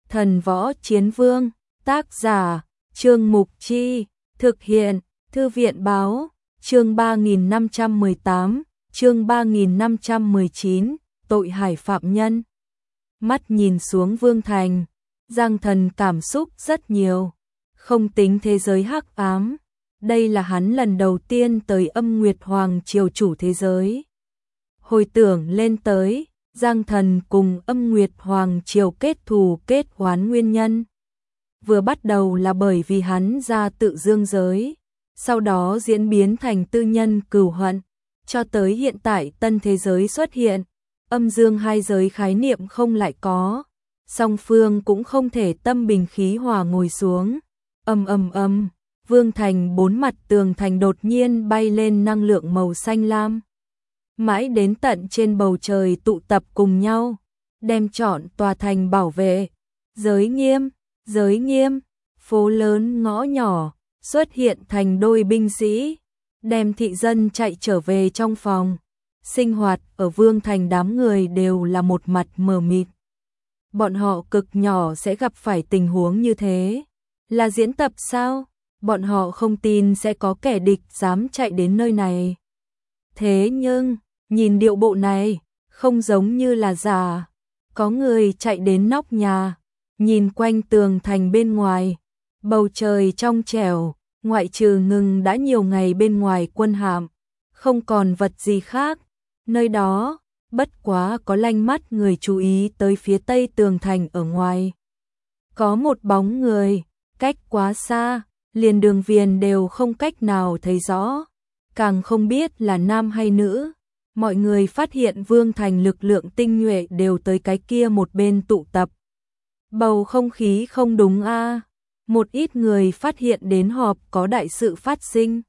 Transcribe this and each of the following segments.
Thần Võ Chiến Vương, tác giả, Trương Mục Chi, thực hiện, Thư viện báo, chương 3518, chương 3519, tội hải phạm nhân. Mắt nhìn xuống Vương Thành, Giang Thần cảm xúc rất nhiều, không tính thế giới hắc ám. Đây là hắn lần đầu tiên tới Âm Nguyệt Hoàng triều chủ thế giới. Hồi tưởng lên tới, Giang Thần cùng Âm Nguyệt Hoàng triều kết thù kết oán nguyên nhân. Vừa bắt đầu là bởi vì hắn ra tự dương giới, sau đó diễn biến thành tư nhân cừu hận, cho tới hiện tại tân thế giới xuất hiện, âm dương hai giới khái niệm không lại có, song phương cũng không thể tâm bình khí hòa ngồi xuống. Vương Thành bốn mặt tường thành đột nhiên bay lên năng lượng màu xanh lam. Mãi đến tận trên bầu trời tụ tập cùng nhau, đem trọn tòa thành bảo vệ. Giới nghiêm, phố lớn ngõ nhỏ, xuất hiện thành đôi binh sĩ, đem thị dân chạy trở về trong phòng. Sinh hoạt ở Vương Thành đám người đều là một mặt mờ mịt. Bọn họ cực nhỏ sẽ gặp phải tình huống như thế. Là diễn tập sao? Bọn họ không tin sẽ có kẻ địch dám chạy đến nơi này. Thế nhưng, nhìn điệu bộ này, không giống như là giả. Có người chạy đến nóc nhà, nhìn quanh tường thành bên ngoài. Bầu trời trong trẻo, ngoại trừ ngừng đã nhiều ngày bên ngoài quân hạm, không còn vật gì khác. Nơi đó, bất quá có lanh mắt người chú ý tới phía tây tường thành ở ngoài. Có một bóng người, cách quá xa, liền đường viền đều không cách nào thấy rõ, càng không biết là nam hay nữ. Mọi người phát hiện Vương Thành lực lượng tinh nhuệ đều tới cái kia một bên tụ tập. Bầu không khí không đúng a. Một ít người phát hiện đến họp có đại sự phát sinh.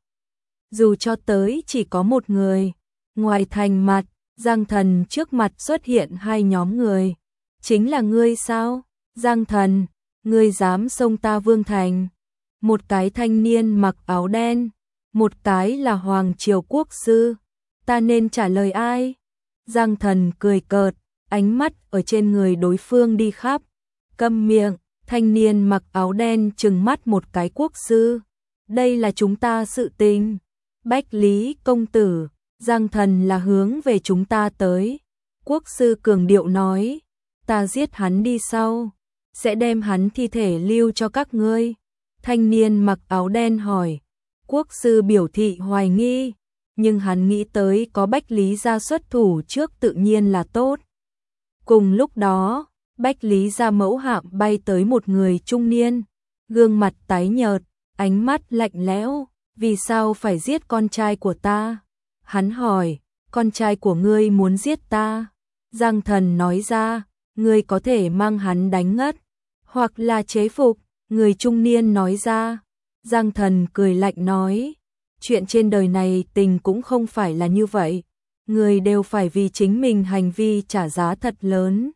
Dù cho tới chỉ có một người, ngoài thành mặt, Giang Thần trước mặt xuất hiện hai nhóm người. Chính là ngươi sao? Giang Thần, ngươi dám xông ta Vương Thành? Một cái thanh niên mặc áo đen, một cái là Hoàng triều quốc sư. Ta nên trả lời ai? Giang Thần cười cợt, ánh mắt ở trên người đối phương đi khắp. Câm miệng, thanh niên mặc áo đen trừng mắt một cái quốc sư. Đây là chúng ta sự tình. Bách Lý công tử, Giang Thần là hướng về chúng ta tới. Quốc sư cường điệu nói, ta giết hắn đi sau, sẽ đem hắn thi thể lưu cho các ngươi. Thanh niên mặc áo đen hỏi, quốc sư biểu thị hoài nghi, nhưng hắn nghĩ tới có Bách Lý gia xuất thủ trước tự nhiên là tốt. Cùng lúc đó, Bách Lý gia mẫu hạm bay tới một người trung niên, gương mặt tái nhợt, ánh mắt lạnh lẽo, vì sao phải giết con trai của ta? Hắn hỏi, con trai của ngươi muốn giết ta? Giang Thần nói ra, ngươi có thể mang hắn đánh ngất, hoặc là chế phục. Người trung niên nói ra. Giang Thần cười lạnh nói, chuyện trên đời này tình cũng không phải là như vậy, người đều phải vì chính mình hành vi trả giá thật lớn.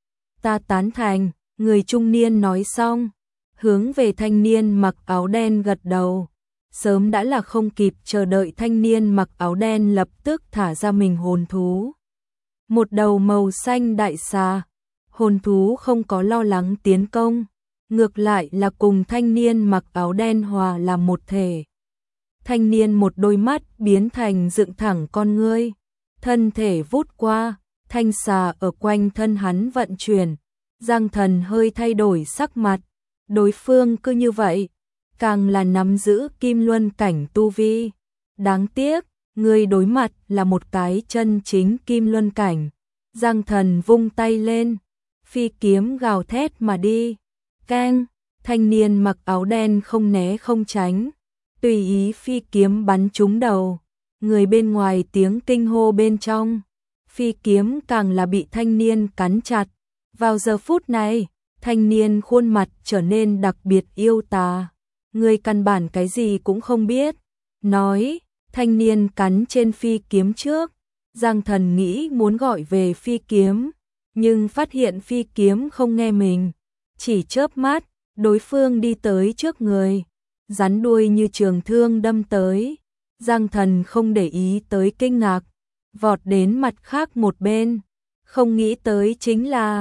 Ta tán thành, người trung niên nói xong, hướng về thanh niên mặc áo đen gật đầu. Sớm đã là không kịp chờ đợi, thanh niên mặc áo đen lập tức thả ra mình hồn thú. Một đầu màu xanh đại xà, hồn thú không có lo lắng tiến công, ngược lại là cùng thanh niên mặc áo đen hòa làm một thể. Thanh niên một đôi mắt biến thành dựng thẳng con ngươi, thân thể vút qua, thanh xà ở quanh thân hắn vận chuyển. Giang Thần hơi thay đổi sắc mặt, đối phương cứ như vậy, càng là nắm giữ kim luân cảnh tu vi. Đáng tiếc, người đối mặt là một cái chân chính kim luân cảnh. Giang Thần vung tay lên, phi kiếm gào thét mà đi. Keng, thanh niên mặc áo đen không né không tránh, tùy ý phi kiếm bắn trúng đầu. Người bên ngoài tiếng kinh hô bên trong, phi kiếm càng là bị thanh niên cắn chặt. Vào giờ phút này, thanh niên khuôn mặt trở nên đặc biệt yêu tà. Người căn bản cái gì cũng không biết. Nói, thanh niên cắn trên phi kiếm trước. Giang Thần nghĩ muốn gọi về phi kiếm, nhưng phát hiện phi kiếm không nghe mình. Chỉ chớp mắt, đối phương đi tới trước người, rắn đuôi như trường thương đâm tới. Giang Thần không để ý tới kinh ngạc, vọt đến mặt khác một bên. Không nghĩ tới chính là,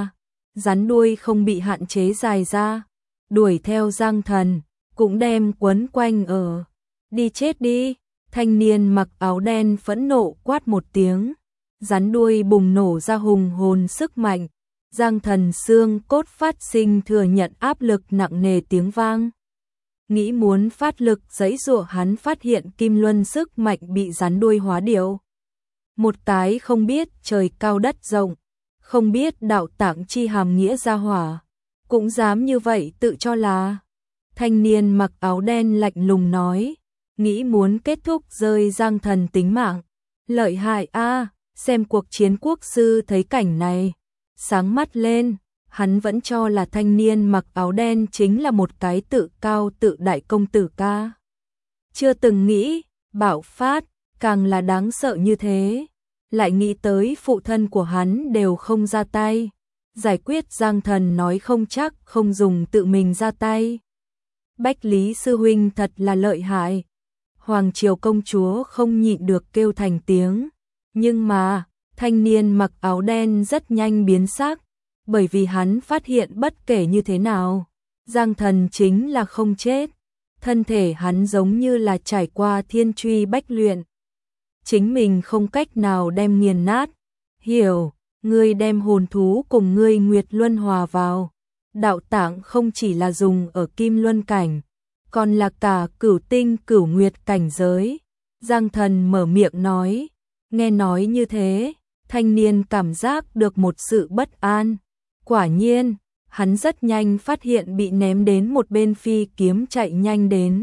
rắn đuôi không bị hạn chế dài ra, đuổi theo Giang Thần, cũng đem quấn quanh ở. Đi chết đi, thanh niên mặc áo đen phẫn nộ quát một tiếng, rắn đuôi bùng nổ ra hùng hồn sức mạnh, Giang Thần xương cốt phát sinh thừa nhận áp lực nặng nề tiếng vang. Nghĩ muốn phát lực giãy giụa, hắn phát hiện kim luân sức mạnh bị rắn đuôi hóa điệu. Một cái không biết trời cao đất rộng, không biết đạo tạng chi hàm nghĩa gia hỏa, cũng dám như vậy tự cho là. Thanh niên mặc áo đen lạnh lùng nói, nghĩ muốn kết thúc rơi Giang Thần tính mạng. Lợi hại a, xem cuộc chiến quốc sư thấy cảnh này, sáng mắt lên, hắn vẫn cho là thanh niên mặc áo đen chính là một cái tự cao tự đại công tử ca. Chưa từng nghĩ, bạo phát, càng là đáng sợ như thế. Lại nghĩ tới phụ thân của hắn đều không ra tay. Giải quyết Giang Thần nói không chắc không dùng tự mình ra tay. Bách Lý sư huynh thật là lợi hại. Hoàng triều công chúa không nhịn được kêu thành tiếng. Nhưng mà, thanh niên mặc áo đen rất nhanh biến sắc. Bởi vì hắn phát hiện bất kể như thế nào, Giang Thần chính là không chết. Thân thể hắn giống như là trải qua thiên truy bách luyện. Chính mình không cách nào đem nghiền nát. Hiểu, ngươi đem hồn thú cùng ngươi Nguyệt Luân hòa vào. Đạo tạng không chỉ là dùng ở Kim Luân cảnh, còn là cả Cửu Tinh Cửu Nguyệt cảnh giới. Giang Thần mở miệng nói, nghe nói như thế, thanh niên cảm giác được một sự bất an. Quả nhiên, hắn rất nhanh phát hiện bị ném đến một bên phi kiếm chạy nhanh đến.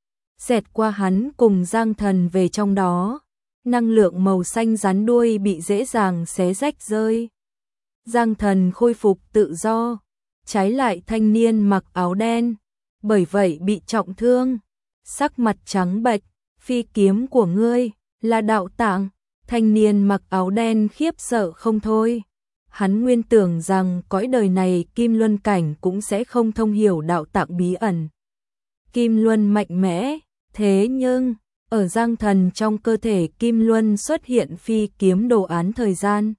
Xẹt qua hắn cùng Giang Thần về trong đó. Năng lượng màu xanh rắn đuôi bị dễ dàng xé rách rơi. Giang Thần khôi phục tự do, trái lại thanh niên mặc áo đen, bởi vậy bị trọng thương, sắc mặt trắng bệch. Phi kiếm của ngươi là đạo tạng? Thanh niên mặc áo đen khiếp sợ không thôi. Hắn nguyên tưởng rằng cõi đời này Kim Luân cảnh cũng sẽ không thông hiểu đạo tạng bí ẩn. Kim Luân mạnh mẽ, thế nhưng ở Giang Thần trong cơ thể Kim Luân xuất hiện phi kiếm đồ án thời gian.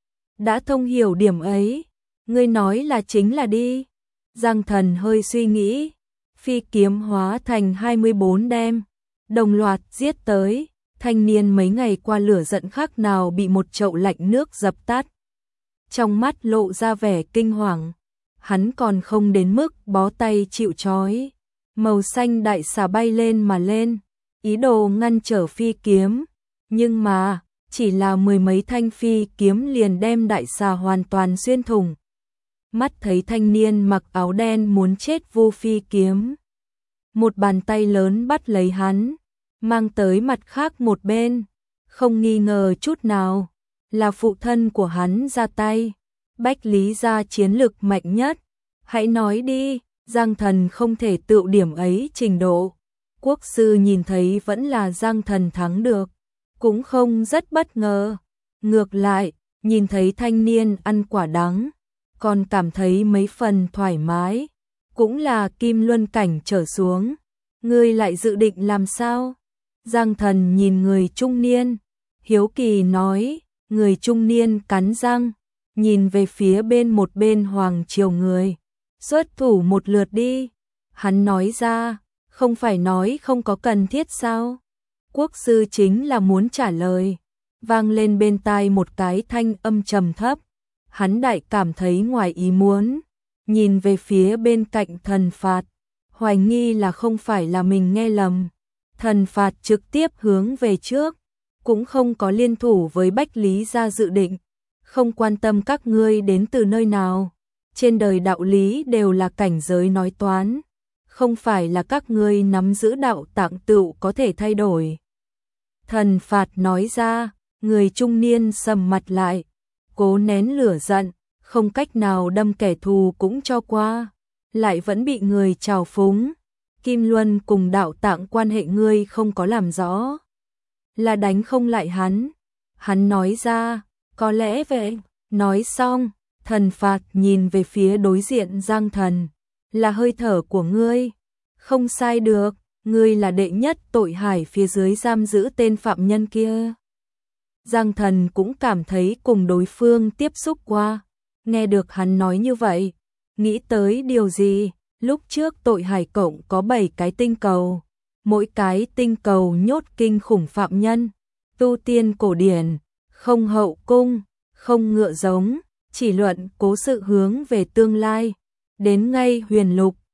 Đã thông hiểu điểm ấy, ngươi nói là chính là đi. Giang Thần hơi suy nghĩ, phi kiếm hóa thành 24 đem, đồng loạt giết tới. Thanh niên mấy ngày qua lửa giận khác nào bị một chậu lạnh nước dập tắt. Trong mắt lộ ra vẻ kinh hoàng, hắn còn không đến mức bó tay chịu trói. Màu xanh đại xà bay lên mà lên, ý đồ ngăn trở phi kiếm, nhưng mà chỉ là mười mấy thanh phi kiếm liền đem đại xà hoàn toàn xuyên thủng. Mắt thấy thanh niên mặc áo đen muốn chết vô phi kiếm, một bàn tay lớn bắt lấy hắn, mang tới mặt khác một bên, không nghi ngờ chút nào, là phụ thân của hắn ra tay. Bách Lý gia chiến lực mạnh nhất, hãy nói đi. Giang Thần không thể tựu điểm ấy trình độ. Quốc sư nhìn thấy vẫn là Giang Thần thắng được, cũng không rất bất ngờ. Ngược lại, nhìn thấy thanh niên ăn quả đắng, còn cảm thấy mấy phần thoải mái. Cũng là Kim Luân cảnh trở xuống, ngươi lại dự định làm sao? Giang Thần nhìn người trung niên, hiếu kỳ nói. Người trung niên cắn răng, nhìn về phía một bên hoàng triều người. Xuất thủ một lượt đi. Hắn nói ra, không phải nói không có cần thiết sao? Quốc sư chính là muốn trả lời. Vang lên bên tai một cái thanh âm trầm thấp. Hắn đại cảm thấy ngoài ý muốn, nhìn về phía bên cạnh Thần Phạt, hoài nghi là không phải là mình nghe lầm. Thần Phạt trực tiếp hướng về trước, cũng không có liên thủ với Bách Lý gia dự định, không quan tâm các ngươi đến từ nơi nào. Trên đời đạo lý đều là cảnh giới nói toán, không phải là các ngươi nắm giữ đạo tạng tựu có thể thay đổi. Thần Phạt nói ra, người trung niên sầm mặt lại, cố nén lửa giận, không cách nào đâm kẻ thù cũng cho qua, lại vẫn bị người trào phúng. Kim Luân cùng đạo tạng quan hệ ngươi không có làm rõ, là đánh không lại hắn. Hắn nói ra, có lẽ vậy. Nói xong, Thần Phạt nhìn về phía đối diện Giang Thần, là hơi thở của ngươi. Không sai được, ngươi là đệ nhất tội hải phía dưới giam giữ tên phạm nhân kia. Giang Thần cũng cảm thấy cùng đối phương tiếp xúc qua, Nghe được hắn nói như vậy, nghĩ tới điều gì? Lúc trước tội hải cộng có 7 cái tinh cầu, mỗi cái tinh cầu nhốt kinh khủng phạm nhân, tu tiên cổ điển, không hậu cung, không ngựa giống, chỉ luận cố sự hướng về tương lai, đến ngay huyền lục,